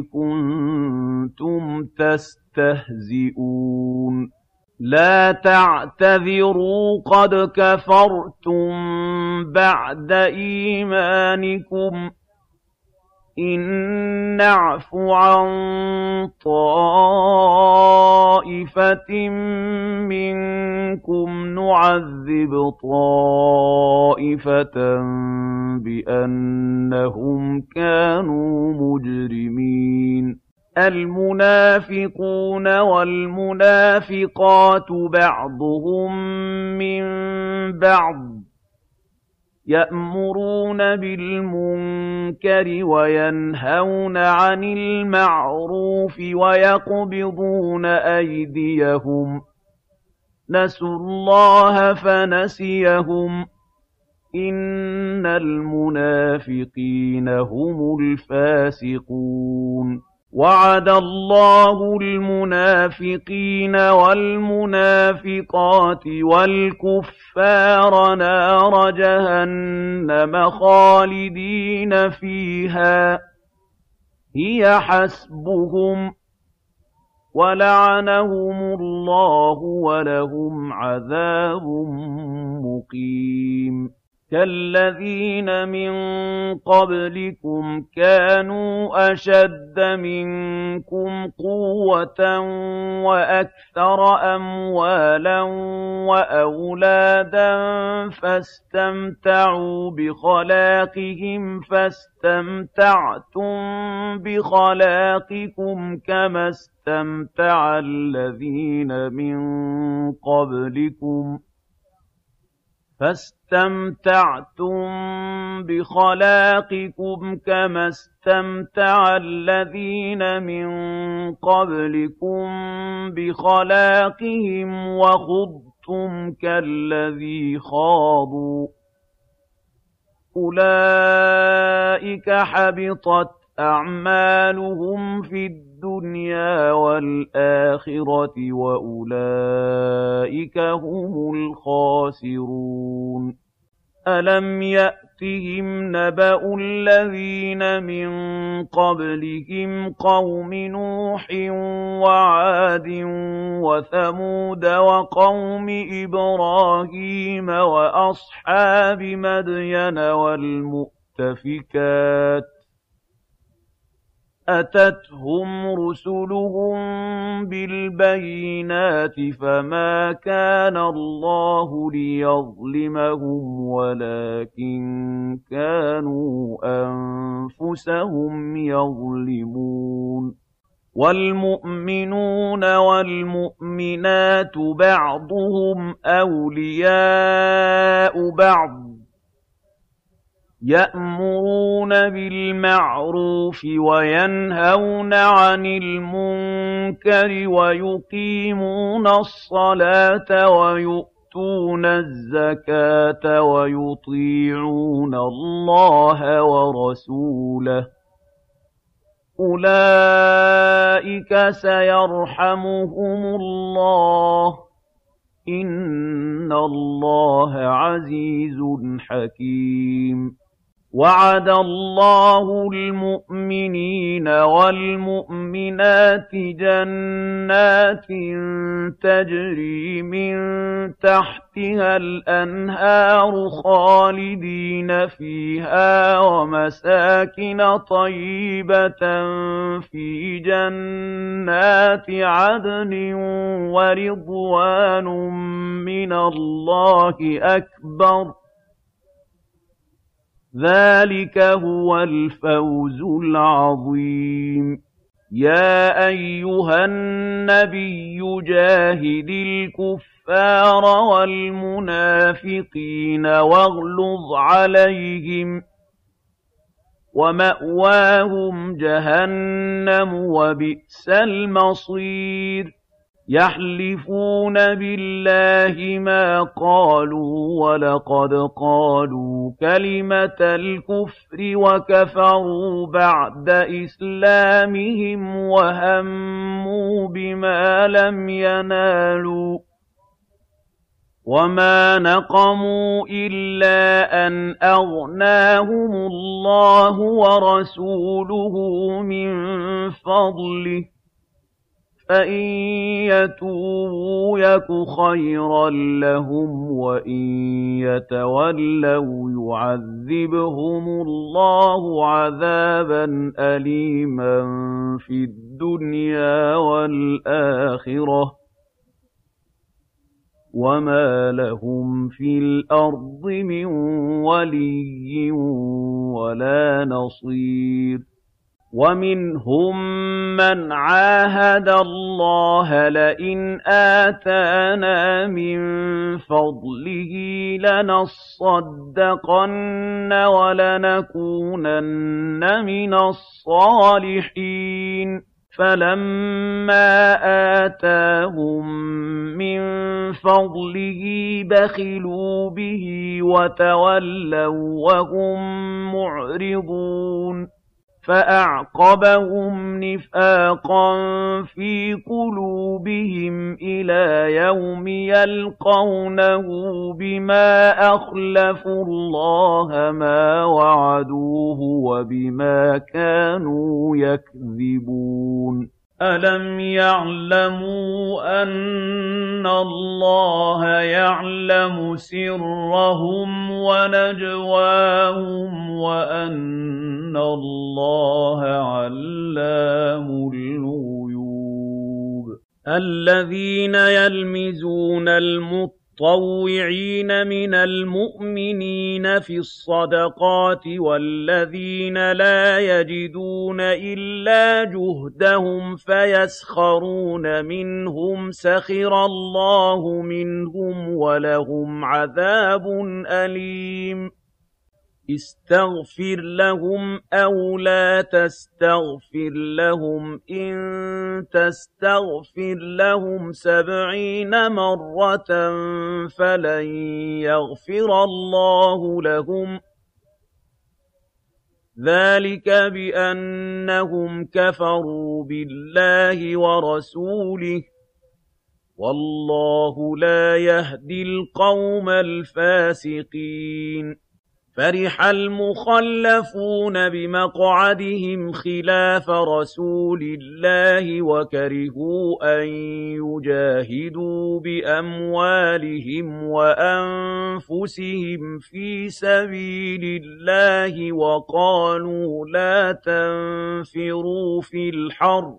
كُنتُمْ تَسْتَهْزِئُونَ لَا تَعْتَذِرُوا قَدْ كَفَرْتُم بَعْدَ إِيمَانِكُمْ ۚ إِن نَّعْفُ عَن طَائِفَةٍ مِّنكُمْ نُعَذِّبْ طَائِفَةً بِأَنَّهُمْ كَانُوا مُجْرِمِينَ الْمُنَافِقُونَ وَالْمُنَافِقَاتُ بَعْضُهُم مِّن بَعْضٍ يَأْمُرُونَ بِالْمُنكَرِ وَيَنْهَوْنَ عَنِ الْمَعْرُوفِ وَيَقْبِضُونَ أَيْدِيَهُمْ ۚ نَسُوا اللَّهَ فَنَسِيَهُمْ ۗ إِنَّ الْمُنَافِقِينَ هُمُ الْفَاسِقُونَ وَعَدَ اللَّهُ الْمُنَافِقِينَ وَالْمُنَافِقَاتِ وَالْكُفَّارَ نَارَ جَهَنَّمَ خَالِدِينَ فِيهَا ۚ هِيَ حَسْبُهُمْ ۚ وَلَعَنَهُمُ اللَّهُ وَلَهُمْ عَذَابٌ مُّقِيمٌ كَالَّذِينَ مِن قَبْلِكُمْ كَانُوا أَشَدَّ مِنكُمْ قُوَّةً وَأَكْثَرَ أَمْوَالًا وَأَوْلَادًا فَاسْتَمْتَعُوا بِخَلَاقِهِمْ فَاسْتَمْتَعْتُم بِخَلَاقِكُمْ كَمَا اسْتَمْتَعَ الَّذِينَ مِن قَبْلِكُم بِخَلَاقِهِمْ وَخُضْتُمْ كَالَّذِي خَاضُوا ۚ أُولَٰئِكَ حَبِطَتْ أَعْمَالُهُمْ فِي الدُّنْيَا وَالْآخِرَةِ وَأُولَٰئِكَ هُمُ الْخَاسِرُونَ أَلَمْ يَأْتِهِمْ نَبَأُ الَّذِينَ مِن قَبْلِهِمْ قَوْمِ نُوحٍ وَعَادٍ وَثَمُودَ وَقَوْمِ إِبْرَاهِيمَ وَأَصْحَابِ مَدْيَنَ وَالْمُؤْتَفِكَاتِ ۚ أَتَتْهُمْ رُسُلُهُم بِالْبَيِّنَاتِ فَمَا كَانَ اللَّهُ لِيَظْلِمَهُمْ وَلَٰكِن كَانُوا أَنفُسَهُمْ يَظْلِمُونَ وَالْمُؤْمِنُونَ وَالْمُؤْمِنَاتُ بَعْضُهُمْ أَوْلِيَاءُ بَعْضٍ ۚ يَأْمُرُونَ بِالْمَعْرُوفِ وَيَنْهَوْنَ عَنِ الْمُنكَرِ وَيُقِيمُونَ الصَّلَاةَ وَيُؤْتُونَ الزَّكَاةَ وَيُطِيعُونَ اللَّهَ وَرَسُولَهُ ۚ أُولَٰئِكَ سَيَرْحَمُهُمُ اللَّهُ ۗ إِنَّ اللَّهَ عَزِيزٌ حَكِيمٌ وَعَدَ اللَّهُ الْمُؤْمِنِينَ وَالْمُؤْمِنَاتِ جَنَّاتٍ تَجْرِي مِن تَحْتِهَا الْأَنْهَارُ خَالِدِينَ فِيهَا وَمَسَاكِنَ طَيِّبَةً فِي جَنَّاتِ عَدْنٍ وَرِضْوَانٌ مِّنَ اللَّهِ أَكْبَرُ ۚ ذَٰلِكَ هُوَ الْفَوْزُ الْعَظِيمُ يَا أَيُّهَا النَّبِيُّ جَاهِدِ الْكُفَّارَ وَالْمُنَافِقِينَ وَاغْلُظْ عَلَيْهِمْ ۚ وَمَأْوَاهُمْ جَهَنَّمُ ۖ وَبِئْسَ الْمَصِيرُ يَحْلِفُونَ بِاللَّهِ مَا قَالُوا وَلَقَدْ قَالُوا كَلِمَةَ الْكُفْرِ وَكَفَرُوا بَعْدَ إِسْلَامِهِمْ وَهَمُّوا بِمَا لَمْ يَنَالُوا ۚ وَمَا نَقَمُوا إِلَّا أَنْ أَغْنَاهُمُ اللَّهُ وَرَسُولُهُ مِن فَضْلِهِ ۚ فَإِن يَتُوبُوا يَكُ خَيْرًا لَّهُمْ ۖ وَإِن يَتَوَلَّوْا يُعَذِّبْهُمُ اللَّهُ عَذَابًا أَلِيمًا فِي الدُّنْيَا وَالْآخِرَةِ ۚ وَمَا لَهُمْ فِي الْأَرْضِ مِن وَلِيٍّ وَلَا نَصِيرٍ وَمِنْهُم مَّنْ عَاهَدَ اللَّهَ لَئِنْ آتَانَا مِن فَضْلِهِ لَنَصَّدَّقَنَّ وَلَنَكُونَنَّ مِنَ الصَّالِحِينَ فَلَمَّا آتَاهُم مِّن فَضْلِهِ بَخِلُوا بِهِ وَتَوَلَّوا وَّهُم مُّعْرِضُونَ فَأَعْقَبَهُمْ نِفَاقًا فِي قُلُوبِهِمْ إِلَىٰ يَوْمِ يَلْقَوْنَهُ بِمَا أَخْلَفُوا اللَّهَ مَا وَعَدُوهُ وَبِمَا كَانُوا يَكْذِبُونَ أَلَمْ يَعْلَمُوا أَنَّ اللَّهَ يَعْلَمُ سِرَّهُمْ وَنَجْوَاهُمْ وَأَنَّ اللَّهَ عَلَّامُ الْغُيُوبِ الَّذِينَ يَلْمِزُونَ المطوعين من المؤمنين في الصدقات والذين لا يجدون إلا جهدهم فيسخرون منهم سخر الله منهم ولهم عذاب أليم استغفر لهم أو لا تستغفر لهم إن تستغفر لهم 70 مرة فلن يغفر الله لهم ذلك بأنهم كفروا بالله ورسوله والله لا يهدي القوم الفاسقين فرح المخلفون بمقعدهم خلاف رسول الله وكرهوا أن يجاهدوا بأموالهم وأنفسهم في سبيل الله وقالوا لا تنفروا في الحر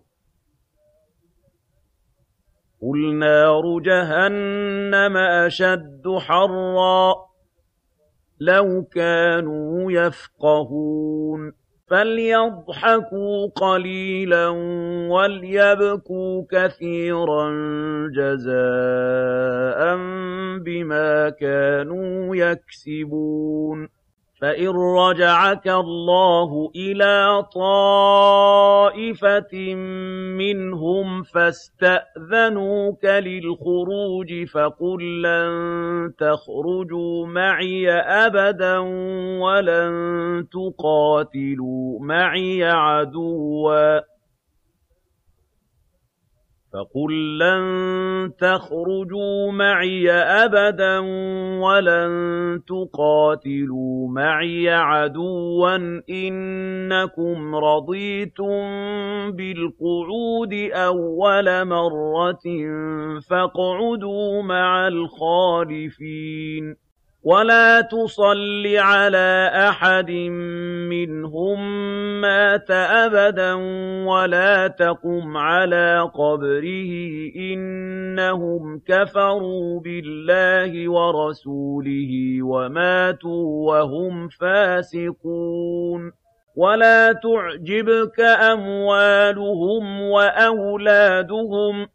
قل نار جهنم أشد حرًّا لو كانوا يفقهون فليضحكوا قليلا وليبكوا كثيرا جزاء بما كانوا يكسبون فإن رجعك الله إلى طائفة منهم فاستأذنوك للخروج فقل لن تخرجوا معي أبدا ولن تقاتلوا معي عدوا فَقُل لَّن تَخْرُجُوا مَعِيَ أَبَدًا وَلَن تُقَاتِلُوا مَعِيَ عَدُوًّا إِنَّكُمْ رَضِيتُم بِالْقُعُودِ أَوَّلَ مَرَّةٍ فَاقْعُدُوا مَعَ الْخَالِفِينَ وَلَا تُصَلِّ عَلَىٰ أَحَدٍ مِّنْهُم مَّاتَ أَبَدًا وَلَا تَقُمْ عَلَىٰ قَبْرِهِ ۖ إِنَّهُمْ كَفَرُوا بِاللَّهِ وَرَسُولِهِ وَمَاتُوا وَهُمْ فَاسِقُونَ وَلَا تُعْجِبْكَ أَمْوَالُهُمْ وَأَوْلَادُهُمْ ۚ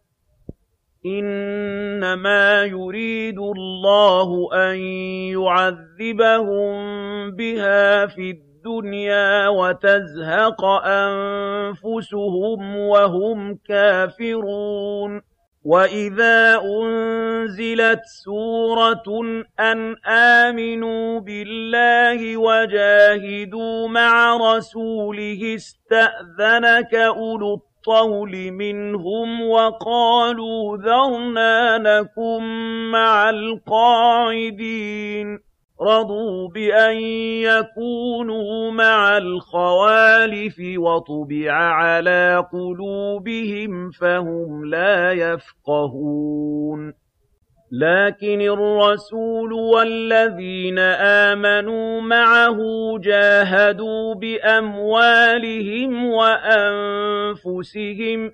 إِنَّمَا يُرِيدُ اللَّهُ أَن يُعَذِّبَهُم بِهَا فِي الدُّنْيَا وَتَزْهَقَ أَنفُسُهُمْ وَهُمْ كَافِرُونَ وَإِذَا أُنزِلَتْ سُورَةٌ أَنْ آمِنُوا بِاللَّهِ وَجَاهِدُوا مَعَ رَسُولِهِ اسْتَأْذَنَكَ أُولُو الطَّوْلِ مِنْهُمْ وَقَالُوا ذَرْنَا نَكُن مَّعَ الْقَاعِدِينَ رَضُوا بِأَن يَكُونُوا مَعَ الْخَوَالِفِ وَطُبِعَ عَلَىٰ قُلُوبِهِمْ فَهُمْ لَا يَفْقَهُونَ لكن الرسول والذين آمنوا معه جاهدوا بأموالهم وأنفسهم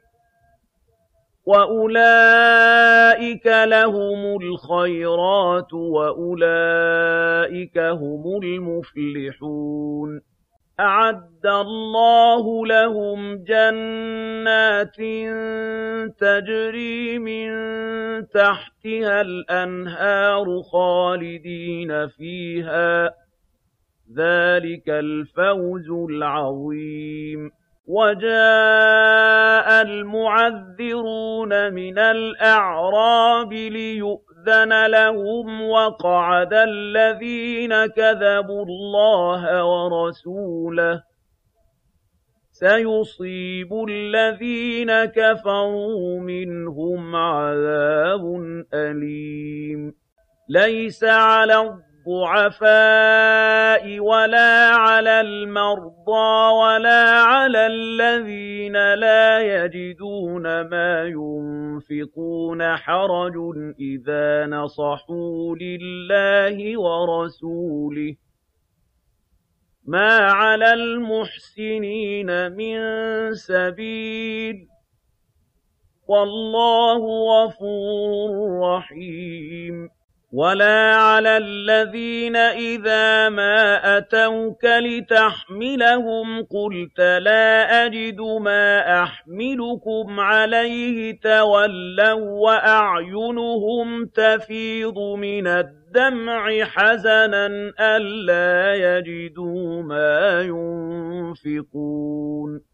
وأولئك لهم الخيرات وأولئك هم المفلحون أَعَدَّ اللَّهُ لَهُمْ جَنَّاتٍ تَجْرِي مِن تَحْتِهَا الْأَنْهَارُ خَالِدِينَ فِيهَا ۚ ذَٰلِكَ الْفَوْزُ الْعَظِيمُ وَجَاءَ الْمُعَذِّرُونَ مِنَ الْأَعْرَابِ لِيُؤْذَنَ لَهُمْ وَقَعَدَ الَّذِينَ كَذَبُوا اللَّهَ وَرَسُولَهُ ۚ سَيُصِيبُ الَّذِينَ كَفَرُوا مِنْهُمْ عَذَابٌ أَلِيمٌ لَيْسَ عَلَى الضُّعَفَاءِ وَلَا عَلَى الْمَرْضَىٰ وَلَا عَلَى الَّذِينَ لَا يَجِدُونَ مَا يُنفِقُونَ حَرَجٌ إِذَا نَصَحُوا لِلَّهِ وَرَسُولِهِ ۚ مَا عَلَى الْمُحْسِنِينَ مِن سَبِيلٍ ۚ وَاللَّهُ غَفُورٌ رَّحِيمٌ وَلَا عَلَى الَّذِينَ إِذَا مَا أَتَوْكَ لِتَحْمِلَهُمْ قُلْتَ لَا أَجِدُ مَا أَحْمِلُكُمْ عَلَيْهِ تَوَلَّوا وَّأَعْيُنُهُمْ تَفِيضُ مِنَ الدَّمْعِ حَزَنًا أَلَّا يَجِدُوا مَا يُنفِقُونَ